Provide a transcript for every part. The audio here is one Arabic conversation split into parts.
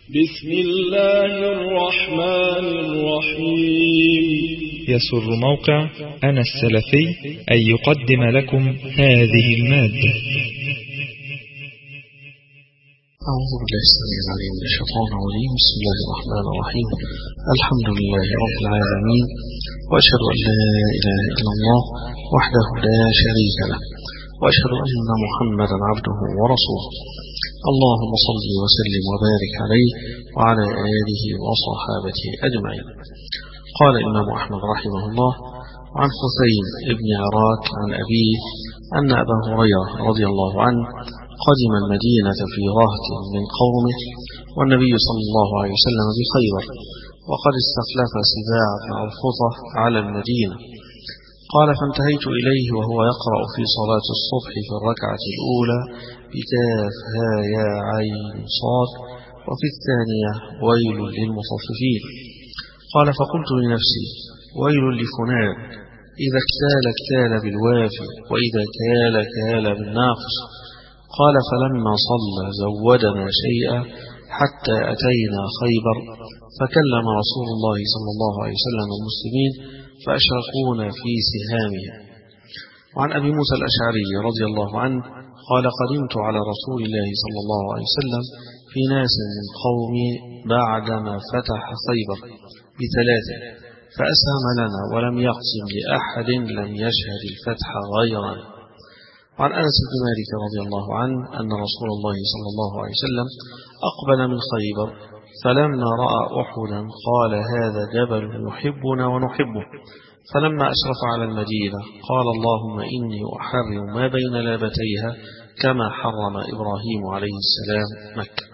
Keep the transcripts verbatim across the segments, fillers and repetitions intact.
بسم الله الرحمن الرحيم. يسر موقع أنا السلفي أن يقدم لكم هذه المادة. أعوذ بالله السميع العليم من الشيطان الرجيم. بسم الله الرحمن الرحيم. الحمد لله رب العالمين، وأشهد أن لا إله إلا الله وحده لا شريك له، وأشهد أن محمدا عبده ورسوله. اللهم صل وسلم وبارك عليه وعلى آله وصحابته أجمعين. قال الإمام أحمد رحمه الله: عن حسين بن عراك عن أبيه أن أبا هريرة رضي الله عنه قدم المدينة في رهط من قومه والنبي صلى الله عليه وسلم بخيبر، وقد استخلف سباع بن عرفطة على المدينة. قال: فانتهيت إليه وهو يقرأ في صلاة الصبح في الركعة الأولى بكاف ها يا عين صاد، وفي الثانية ويل للمطففين. قال: فقلت لنفسي: ويل لفلان، إذا اكتال اكتال بالوافي، وإذا كال كال بالناقص. قال: فلما صلى زودنا شيئا حتى أتينا خيبر، فكلم رسول الله صلى الله عليه وسلم المسلمين فأشركونا في سهامهم. وعن أبي موسى الأشعري رضي الله عنه قال: قدمت على رسول الله صلى الله عليه وسلم في ناس من قومي بعدما فتح خيبر بثلاثة، فأسهم لنا ولم يقسم لأحد لم يشهد الفتح غيرنا. وعن أنس بن مالك رضي الله عنه أن رسول الله صلى الله عليه وسلم أقبل من خيبر، فلما رأى أحدا قال: هذا جبل يحبنا ونحبه. فلما أشرف على المدينة قال: اللهم إني أحرم ما بين لابتيها كما حرم إبراهيم عليه السلام مكة.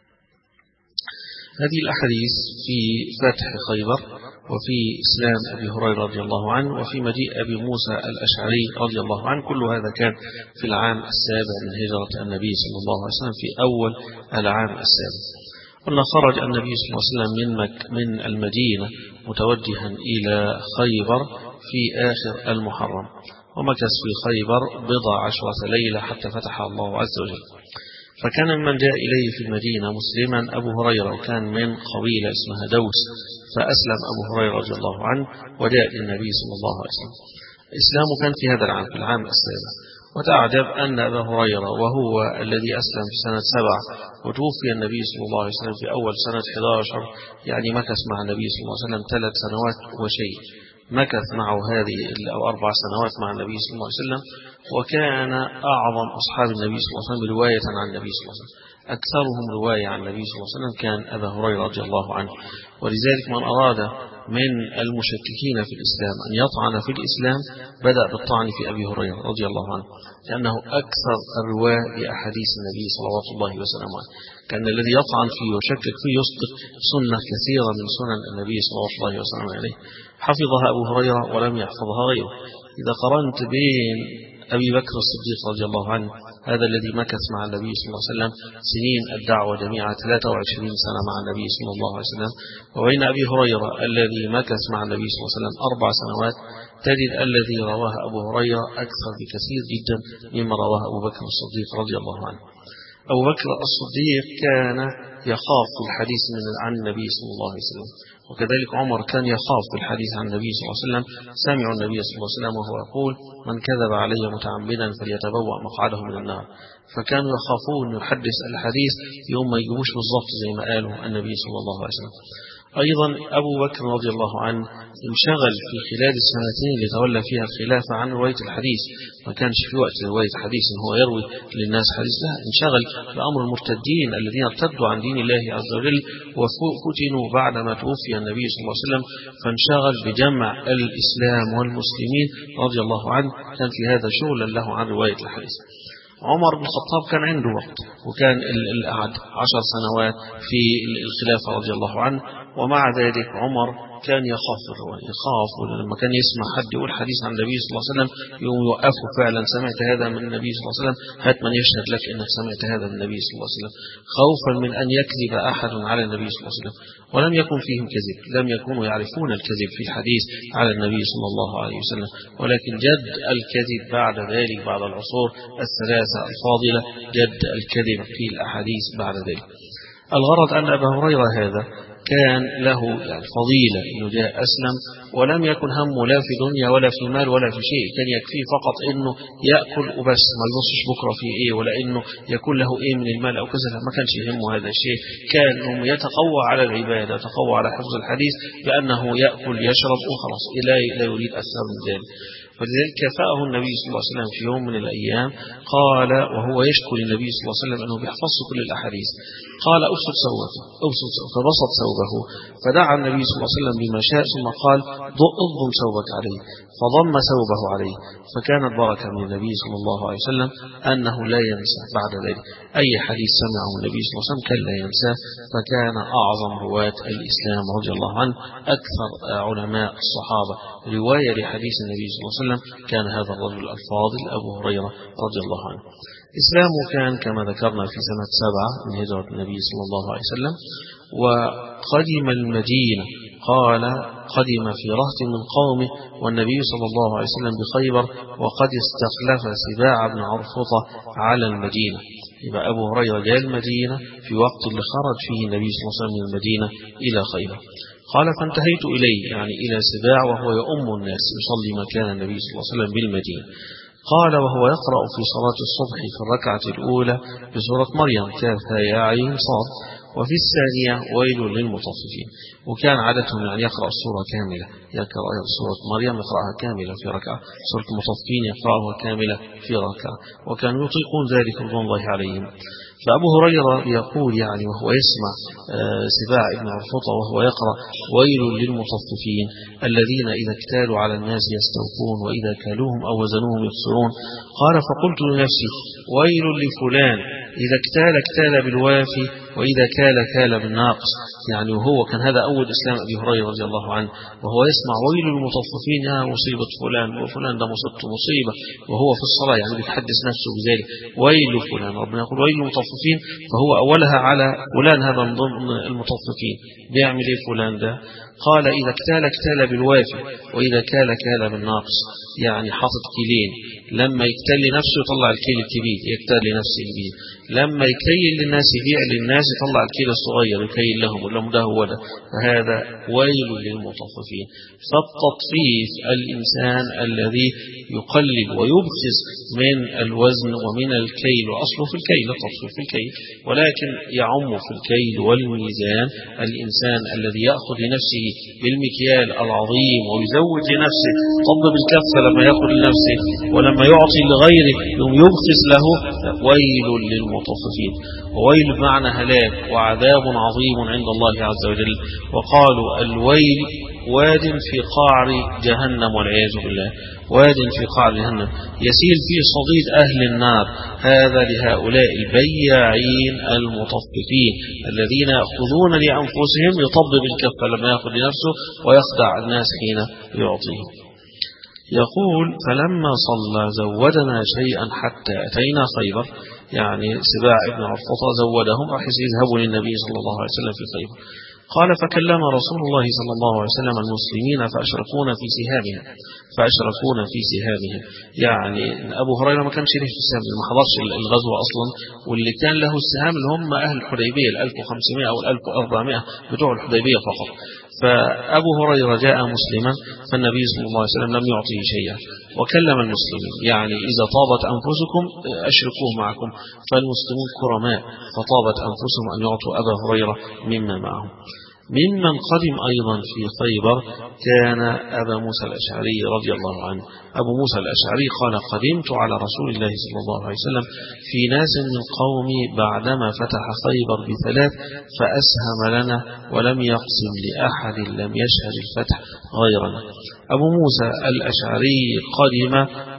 هذه الأحاديث في فتح خيبر، وفي إسلام أبي هريرة رضي الله عنه، وفي مجيء أبي موسى الأشعري رضي الله عنه. كل هذا كان في العام السابع من هجرة النبي صلى الله عليه وسلم، في أول العام السابع. قلنا خرج النبي صلى الله عليه وسلم من, مك من المدينة متوجها إلى خيبر في آخر المحرم، ومكث في خيبر بضع عشرة ليلة حتى فتح الله عز وجل. فكان من جاء إليه في المدينة مسلما أبو هريرة، وكان من قبيلة اسمها دوس، فأسلم أبو هريرة رضي الله عنه وجاء للنبي صلى الله عليه وسلم. إسلامه كان في هذا العام، في العام السابع. وتعجب أن أبا هريرة وهو الذي أسلم في سنة سبع، وتوفي النبي صلى الله عليه وسلم في أول سنة أحد عشر، يعني مكث مع النبي صلى الله عليه وسلم ثلاث سنوات وشيء، مكث معه هذه أو أربع سنوات مع النبي صلى الله عليه وسلم، وكان أعظم أصحاب النبي صلى الله عليه وسلم رواية عن النبي صلى الله عليه وسلم. أكثرهم رواية عن النبي صلى الله عليه وسلم كان أبا هريرة رضي الله عنه. ولذلك من أراد من المشككين في الإسلام أن يطعن في الإسلام بدأ بالطعن في أبي هريرة رضي الله عنه، لأنه أكثر الرواة لأحاديث النبي صلوات الله وسلامه عليه. كان الذي يطعن فيه ويشكك فيه يسقط سنة كثيرة من سنن النبي صلوات الله وسلامه عليه، حفظها أبو هريرة ولم يحفظها غيره. إذا قرنت بين أبي بكر الصديق رضي الله عنه، هذا الذي مكث مع النبي صلى الله عليه وسلم سنين الدعوة جميعا ثلاثة وعشرين سنة مع النبي صلى الله عليه وسلم، وبين أبي هريرة الذي مكث مع النبي صلى الله عليه وسلم أربع سنوات، تجد الذي رواه أبو هريرة أكثر بكثير جدا مما رواه أبو بكر الصديق رضي الله عنه. أبو بكر الصديق كان يخاف في الحديث من عن النبي صلى الله عليه وسلم، وكذلك عمر كان يخاف في الحديث عن النبي صلى الله عليه وسلم. سمع النبي صلى الله عليه وسلم وهو يقول: من كذب علي متعمدا فليتبوأ مقعده من النار. فكانوا يخافون يحدث الحديث يوم ما يجيبوش بالضبط زي ما قاله النبي صلى الله عليه وسلم. أيضا أبو بكر رضي الله عنه انشغل في خلال السنتين اللي تولى فيها الخلافة عن رواية الحديث، ما كانش في وقت رواية حديث إن هو يروي للناس حديث، لا، انشغل بأمر المرتدين الذين ارتدوا عن دين الله عز وجل وفتنوا بعدما توفي النبي صلى الله عليه وسلم، فانشغل بجمع الإسلام والمسلمين رضي الله عنه. كان في هذا شغلا له عن رواية الحديث. عمر بن الخطاب كان عنده وقت، وكان القعد عشر سنوات في الخلافة رضي الله عنه، ومع ذلك عمر كان يخاف الرواية، يخاف لما كان يسمع حد يقول حديث عن النبي صلى الله عليه وسلم يقوم يوقفه: فعلا سمعت هذا من النبي صلى الله عليه وسلم، هات من يشهد لك أنك سمعت هذا من النبي صلى الله عليه وسلم، خوفا من أن يكذب أحد على النبي صلى الله عليه وسلم. ولم يكن فيهم كذب، لم يكونوا يعرفون الكذب في الحديث على النبي صلى الله عليه وسلم، ولكن جد الكذب بعد ذلك، بعد العصور الثلاثة الفاضلة، جد الكذب في الأحاديث بعد ذلك. الغرض أن أبا هريرة هذا كان له يعني فضيلة إنه جاء أسلم ولم يكن همه لا في دنيا ولا في مال ولا في شيء، كان يكفيه فقط إنه يأكل وبس، ما يبصش بكرة في إيه ولا إنه يكون له إيه من المال أو كذا، ما كانش يهمه هذا الشيء، كان إنه يتقوى على العبادة، يتقوى على حفظ الحديث بأنه يأكل يشرب وخلاص، لا يريد أكثر من ذلك. فلذلك كفاه النبي صلى الله عليه وسلم في يوم من الأيام، قال وهو يشكو للنبي صلى الله عليه وسلم أنه بيحفظ كل الأحاديث، قال أبسط ثوبه أبسط فبسط ثوبه، فدعا النبي صلى الله عليه وسلم بما شاء، ثم قال اضم ثوبك عليه، فضم ثوبه عليه، فكانت بركة من النبي صلى الله عليه وسلم أنه لا ينسى بعد ذلك أي حديث سمعه النبي صلى الله عليه وسلم كان لا ينساه، فكان أعظم رواة الإسلام رضي الله عنه، أكثر علماء الصحابة رواية لحديث النبي صلى الله عليه وسلم كان هذا الرجل الفاضل أبو هريرة رضي الله عنه. إسلامه كان كما ذكرنا في سنة سبعة من هجرة النبي صلى الله عليه وسلم، وقدم المدينة، قال قدم في رهط من قومه والنبي صلى الله عليه وسلم بخيبر، وقد استخلف سباع بن عرفطة على المدينة. يبقى أبو هريرة جاء المدينة في وقت اللي خرج فيه النبي صلى الله عليه وسلم من المدينة إلى خيبر. قال فانتهيت إليه يعني إلى سباع وهو يؤم الناس يصلي مكان النبي صلى الله عليه وسلم بالمدينة. قال وهو يقرأ في صلاة الصبح في الركعة الأولى بسورة مريم كافها يا عين صاد، وفي الثانية ويل للمطففين، وكان عادتهم يعني يقرأ السورة كاملة، يقرأ سورة مريم يقرأها كاملة في ركعة، سورة المطففين يقرأها كاملة في ركعة، وكانوا يطيقون ذلك رضوان الله عليهم. فأبو هريرة يقول يعني وهو يسمع سباع ابن عرفطة وهو يقرأ ويل للمطففين الذين إذا اكتالوا على الناس يستوفون وإذا كالوهم أو وزنوهم يخسرون، قال فقلت لنفسي ويل لفلان إذا اكتال اكتال بالوافي وإذا كال كال بالناقص، يعني وهو كان هذا أول إسلام أبي هريرة رضي الله عنه، وهو يسمع ويل المطففين يا مصيبة فلان وفلان ده مصيبته مصيبة، وهو في الصلاة يعني بيتحدث نفسه بذلك ويل فلان، ربنا يقول ويل المطففين، فهو أولها على فلان هذا من ضمن المطففين، بيعمل إيه فلان ده؟ قال إذا اكتال اكتال بالوافي وإذا كال كال بالناقص، يعني حاطط كيلين، لما يكتل لنفسه يطلع الكيل الكبير يكتل لنفسه الكبير، لما يكيل للناس يبيع للناس يطلع الكيل الصغير يكيل لهم ولهم ده هو ده، فهذا ويل للمطففين. فالتطفيف الإنسان الذي يقلل ويبخس من الوزن ومن الكيل، وأصله في الكيل التطفيف في الكيل، ولكن يعم في الكيل والميزان الإنسان الذي يأخذ لنفسه بالمكيال العظيم ويزود لنفسه طب بالكفة لما يأخذ لنفسه ولما يعطي لغيره يوم يبخس له، ويل للمطففين. وويل بمعنى هلاك وعذاب عظيم عند الله عز وجل. وقالوا الويل واد في قعر جهنم والعياذ بالله، واد في قعر جهنم يسيل فيه صديد أهل النار، هذا لهؤلاء البياعين المطففين الذين يأخذون لأنفسهم يطبب الكفة لما يأخذ لنفسه ويخدع الناس حين يعطيهم. يقول فلما صلى زودنا شيئا حتى أتينا خيبر، يعني سباع ابن عرفطة زودهم بحيث يذهبوا للنبي صلى الله عليه وسلم في خيبر. قال فكلم رسول الله صلى الله عليه وسلم المسلمين فأشركون في سهامهم فأشركون في سهامهم يعني أبو هريرة ما كانش له السهام، ما حضرش الغزوة أصلا، واللي كان له السهام اللي هم أهل الحديبية الألف وخمسمائة أو الألف وأربعمائة بتوع الحديبية فقط. فأبو هريرة جاء مسلما فالنبي صلى الله عليه وسلم لم يعطيه شيئا وكلم المسلمين، يعني إذا طابت أنفسكم أشركوه معكم، فالمسلمون كرماء فطابت أنفسهم أن يعطوا أبا هريرة مما معهم. ممن قدم أيضا في خيبر كان أبا موسى الأشعري رضي الله عنه. أبو موسى الأشعري قال قدمت على رسول الله صلى الله عليه وسلم في ناس من قومي بعدما فتح خيبر بثلاث فأسهم لنا ولم يقسم لأحد لم يشهد الفتح غيرنا. أبو موسى الأشعري قدم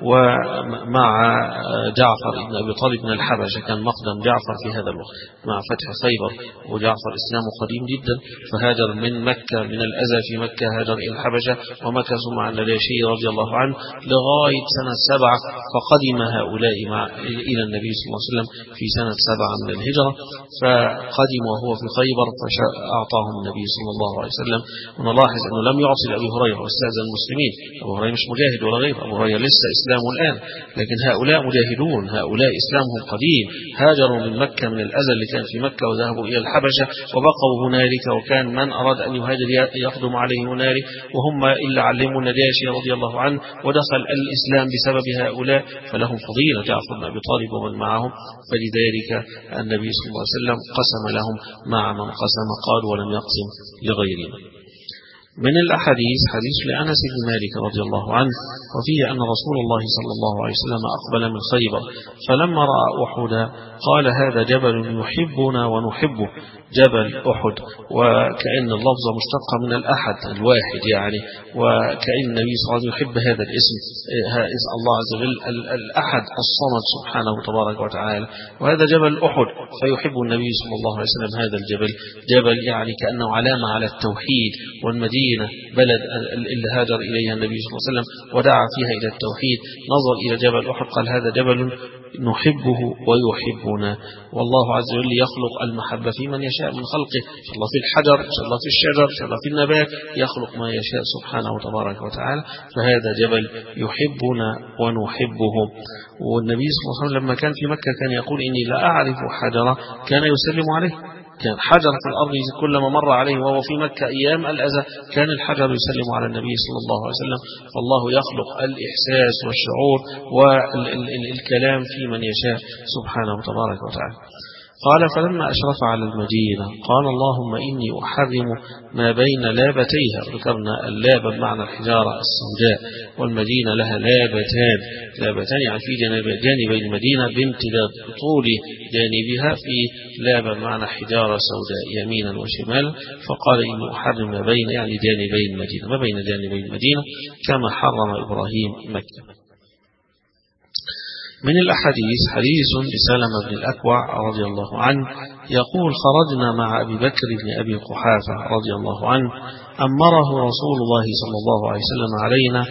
ومع جعفر بن أبي طالب من الحبشة، كان مقدم جعفر في هذا الوقت مع فتح خيبر، وجعفر إسلامه قديم جدا، وهاجر من مكة من الأذى في مكة، هاجر إلى الحبشة ومكثوا مع النجاشي رضي الله عنه لغاية سنة سبعة، فقدم هؤلاء مع إلى النبي صلى الله عليه وسلم في سنة سبعة من الهجرة، فقدم وهو في خيبر فأعطاهم النبي صلى الله عليه وسلم. ونلاحظ أنه لم يعطي لأبي هريرة واستأذن المسلمين، أبو هريرة مش مجاهد ولا غير، أبو هريرة لسه إسلامه الآن، لكن هؤلاء مجاهدون، هؤلاء إسلامهم قديم، هاجروا من مكة من الأذى اللي كان في مكة وذهبوا إلى الحبشة وبقوا هنالك، وكان من أراد أن يهاجر يقدم عليه هنالك، وهم إلا علموا النجاشي رضي الله عنه ودخل الإسلام بسبب هؤلاء، فلهم فضيلة جعفر بن أبي طالب ومن معهم. فلذلك النبي صلى الله عليه وسلم قسم لهم مع من قسم، قال ولم يقسم لغيرهم. من الأحاديث حديث لأنس بن مالك رضي الله عنه، وفيه أن رسول الله صلى الله عليه وسلم أقبل من خيبر، فلما رأى أحدا قال هذا جبل يحبنا ونحبه، جبل أحد، وكأن اللفظ مشتقة من الأحد الواحد يعني، وكأن النبي صلى الله عليه وسلم يحب هذا الاسم، الله عز وجل الأحد الصمد سبحانه وتبارك وتعالى، وهذا جبل أحد، فيحب النبي صلى الله عليه وسلم هذا الجبل، جبل يعني كأنه علامة على التوحيد، والمدينة بلد اللي هاجر إليها النبي صلى الله عليه وسلم ودعا فيها إلى التوحيد، نظر إلى جبل أحد قال هذا جبل نحبه ويحبنا. والله عز وجل يخلق المحبة في من يشاء من خلقه، إن شاء الله في الحجر، إن شاء الله في الشجر، إن شاء الله في النبات، يخلق ما يشاء سبحانه وتبارك وتعالى، فهذا جبل يحبنا ونحبه. والنبي صلى الله عليه وسلم لما كان في مكة كان يقول إني لا أعرف حجرا كان يسلم عليه، كان حجر في الأرض كلما مر عليه وهو في مكة أيام الأذى كان الحجر يسلم على النبي صلى الله عليه وسلم. فالله يخلق الإحساس والشعور والكلام في من يشاء سبحانه وتبارك وتعالى. قال فلما أشرف على المدينة قال اللهم إني أحرم ما بين لابتيها، ذكرنا اللاب بمعنى الحجارة السوداء، والمدينة لها لابتان، لابتان يعني في جانبي المدينة بامتداد طول جانبها، في لاب بمعنى حجارة سوداء يمينا وشمالا، فقال إني أحرم ما بين يعني جانبي المدينة، ما بين جانبي المدينة كما حرم إبراهيم مكة. من الأحاديث حديث لسلمة بن الأكوع رضي الله عنه يقول خرجنا مع أبي بكر بن أبي قحافة رضي الله عنه، أمره رسول الله صلى الله عليه وسلم علينا،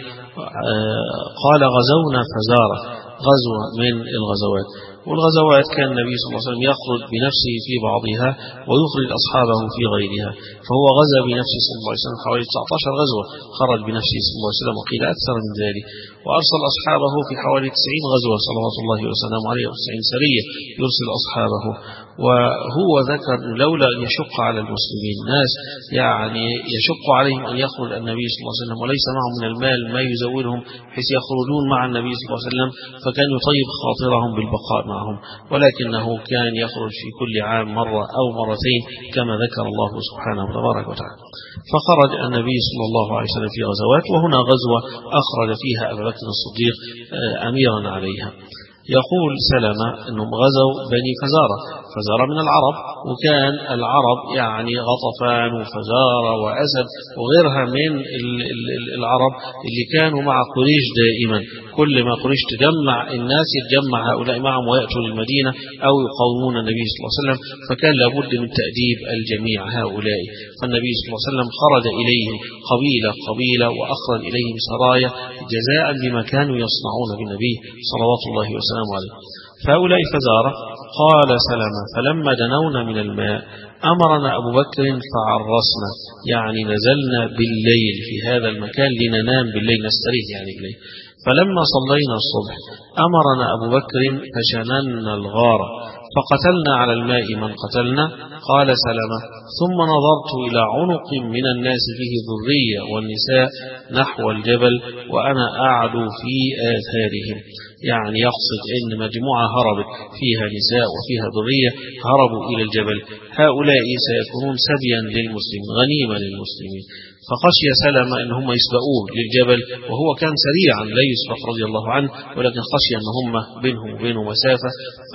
قال غزونا فزارة، غزوة من الغزوات، والغزوات كان النبي صلى الله عليه وسلم يخرج بنفسه في بعضها ويخرج أصحابه في غيرها، فهو غزا بنفسه صلى الله عليه وسلم حوالي تسعة عشر غزوة، خرج بنفسه صلى الله عليه وسلم وقيل أكثر من ذلك، وأرسل أصحابه في حوالي تسعين غزوة صلوات الله وسلامه عليه، وتسعين سرية يرسل أصحابه. وهو ذكر لولا أن يشق على المسلمين ناس يعني يشق عليهم أن يخرج النبي صلى الله عليه وسلم وليس معهم من المال ما يزودهم بحيث يخرجون مع النبي صلى الله عليه وسلم، فكان يطيب خاطرهم بالبقاء معهم، ولكنه كان يخرج في كل عام مرة أو مرتين كما ذكر الله سبحانه وتبارك وتعالى. فخرج النبي صلى الله عليه وسلم في غزوات، وهنا غزوة أخرج فيها أبا بكر الصديق أميرا عليها. يقول سلمة أنهم غزوا بني فزارة، فزارة من العرب، وكان العرب يعني غطفان وفزارة وأسد وغيرها من العرب اللي كانوا مع قريش دائما، كل ما قريش تجمع الناس يتجمع هؤلاء معهم ويأتوا للمدينة أو يقاومون النبي صلى الله عليه وسلم، فكان لابد من تأديب الجميع هؤلاء. فالنبي صلى الله عليه وسلم خرج إليهم قبيلة قبيلة وأخرج إليهم سرايا جزاء بما كانوا يصنعون بالنبي صلوات الله وسلامه عليه. فهؤلاء فزارة. قال سلمة فلما دنونا من الماء أمرنا أبو بكر فعرسنا، يعني نزلنا بالليل في هذا المكان لننام بالليل، نستريح يعني بالليل. فلما صلينا الصبح أمرنا أبو بكر فشننا الغار فقتلنا على الماء من قتلنا. قال سلمة ثم نظرت إلى عنق من الناس فيه ذرية والنساء نحو الجبل وأنا أعدو في آثارهم، يعني يقصد أن مجموعة هربت فيها نساء وفيها ذرية هربوا إلى الجبل، هؤلاء سيكونون سبيا للمسلمين غنيمة للمسلمين، فخشي سلمة أن هم يسبقون للجبل، وهو كان سريعا لا يسبق رضي الله عنه، ولكن خشي أن هم بينهم وبينه مسافة،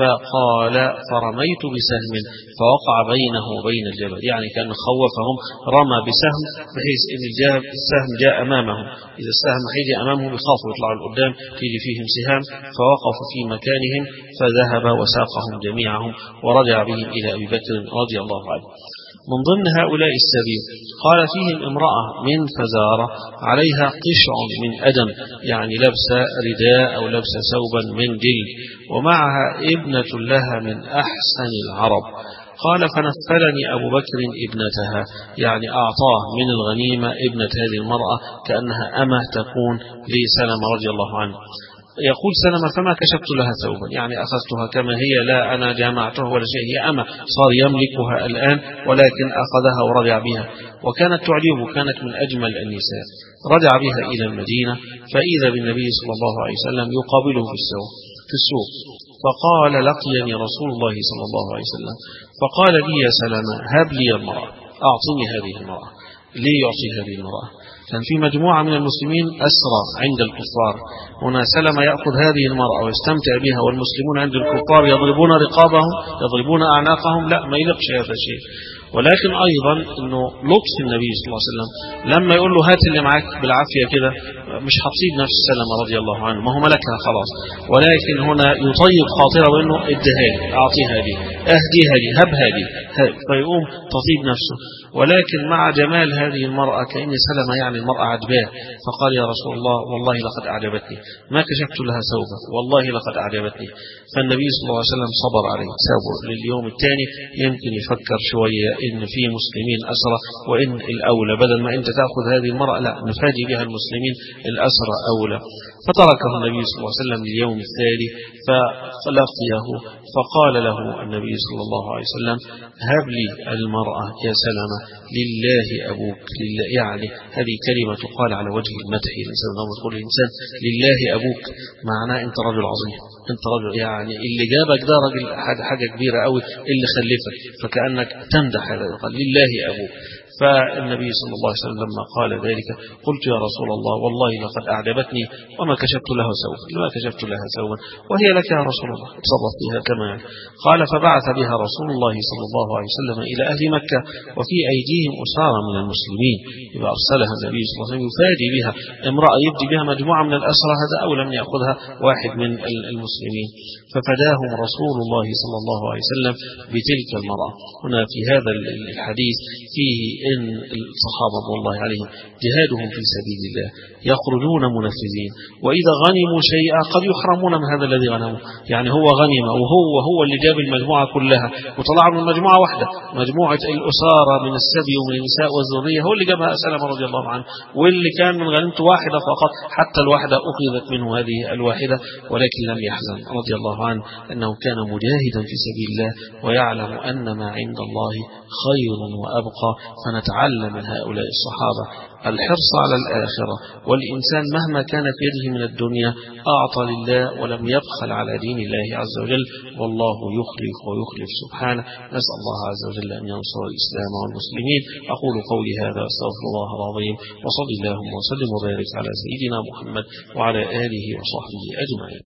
فقال فرميت بسهم فوقع بينه وبين الجبل، يعني كان خوفهم رمى بسهم بحيث أن السهم جاء أمامهم، إذا السهم هيجي أمامهم يخافوا يطلعوا لقدام تيجي فيهم سهام، فوقفوا في مكانهم فذهب وساقهم جميعهم ورجع بهم إلى أبي بكر رضي الله عنه. من ضمن هؤلاء السبي قال فيهم امرأة من فزارة عليها قشع من أدم، يعني لبس رداء أو لبس ثوبا من جلد، ومعها ابنة لها من أحسن العرب. قال فنفلني أبو بكر ابنتها، يعني أعطاه من الغنيمة ابنة هذه المرأة كأنها أمة تكون لسلمة رضي الله عنه. يقول سلمة فما كشفت لها ثوبا، يعني أخذتها كما هي، لا أنا جامعتها ولا شيء، هي أمة صار يملكها الآن، ولكن أخذها ورجع بها وكانت تعجبه، كانت من أجمل النساء. رجع بها إلى المدينة فإذا بالنبي صلى الله عليه وسلم يقابله في السوق في السوق فقال لقيني رسول الله صلى الله عليه وسلم فقال لي يا سلمة هب لي المرأة، أعطني هذه المرأة. ليه يعطي هذه المرأة؟ كان في مجموعة من المسلمين أسرى عند الكفار، هنا سلمة يأخذ هذه المرأة ويستمتع بها، والمسلمون عند الكفار يضربون رقابهم يضربون أعناقهم، لا ما يلقش هذا الشيء. ولكن أيضا أنه لطف النبي صلى الله عليه وسلم لما يقول له هات اللي معاك بالعافية كده، مش هتصيب نفس سلمة رضي الله عنه، ما هو ملكها خلاص، ولكن هنا يطيب خاطره وأنه ادها لي، أعطيها لي، أهديها لي، هبها لي، فيقوم تطيب نفسه. ولكن مع جمال هذه المرأة كأن سلمة يعني المرأة عجباه، فقال يا رسول الله والله لقد أعجبتني، ما كشفت لها ثوبا والله لقد أعجبتني. فالنبي صلى الله عليه وسلم صبر عليه، سابه لليوم الثاني يمكن يفكر شوية إن في مسلمين أسرى، وإن الأولى بدل ما أنت تأخذ هذه المرأة لا نفاجئ بها المسلمين، الأسرى أولى. فتركه النبي صلى الله عليه وسلم لليوم الثاني فلقيه فقال له النبي صلى الله عليه وسلم هب لي المرأة يا سلمة لله أبوك، لله، يعني هذه كلمة تقال على وجه المدح، الإنسان لما تقول الإنسان لله أبوك معناه أنت رجل عظيم، أنت رجل يعني اللي جابك ده راجل حاجة كبيرة قوي، اللي خلفك، فكأنك تمدح هذا، قال لله أبوك. فالنبي صلى الله عليه وسلم لما قال ذلك قلت يا رسول الله والله لقد أعجبتني وما كشفت لها ثوبا، ما كشفت لها ثوبا وهي لك يا رسول الله، اتصرف بها كما يعني. قال فبعث بها رسول الله صلى الله عليه وسلم إلى أهل مكة وفي أيديهم أسارى من المسلمين، يبقى أرسلها النبي صلى الله عليه وسلم يفادي بها امرأة يبدي بها مجموعة من الأسرى، هذا أو لم يأخذها واحد من المسلمين، ففداهم رسول الله صلى الله عليه وسلم بتلك المرأة. هنا في هذا الحديث فيه إن الصحابة رضي الله عليهم جهادهم في سبيل الله، يخرجون منفذين، وإذا غنموا شيئا قد يحرمون من هذا الذي غنموا، يعني هو غنم وهو هو اللي جاب المجموعة كلها وطلع من مجموعة واحدة، مجموعة الأسارة من السبي ومن النساء والذرية هو اللي جابها سلمة رضي الله عنه، واللي كان من غنمته واحدة فقط، حتى الواحدة أخذت منه هذه الواحدة، ولكن لم يحزن رضي الله عنه أنه كان مجاهدا في سبيل الله ويعلم أن ما عند الله خير وأبقى. فنتعلم من هؤلاء الصحابة الحرص على الآخرة، والإنسان مهما كان في يده من الدنيا أعطى لله ولم يبخل على دين الله عز وجل، والله يخلف ويخلف سبحانه. نسأل الله عز وجل أن ينصر الإسلام والمسلمين. أقول قولي هذا أستغفر الله العظيم، وصلى اللهم وسلم وبارك على سيدنا محمد وعلى آله وصحبه أجمعين.